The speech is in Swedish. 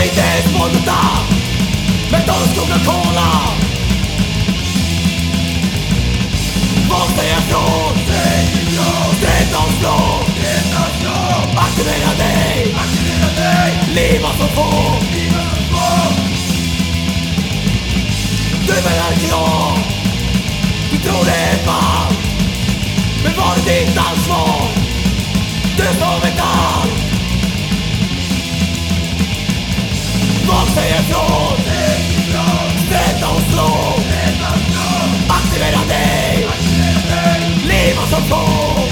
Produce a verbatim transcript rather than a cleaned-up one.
inte småduta med torrskog och cola. Vad säger från? Säg ifrån! Strätt och slå! Strätt och slå! Aktivera dig! Aktivera dig! Leva som få! Leva som få! Du menar inte jag. Du tror det är fan. Men var är ditt ansvar? Du som vet allt. Vad säger från? Säg ifrån! Strätt och slå! Strätt och slå! Aktivera dig! Aktivera dig! Leva som få!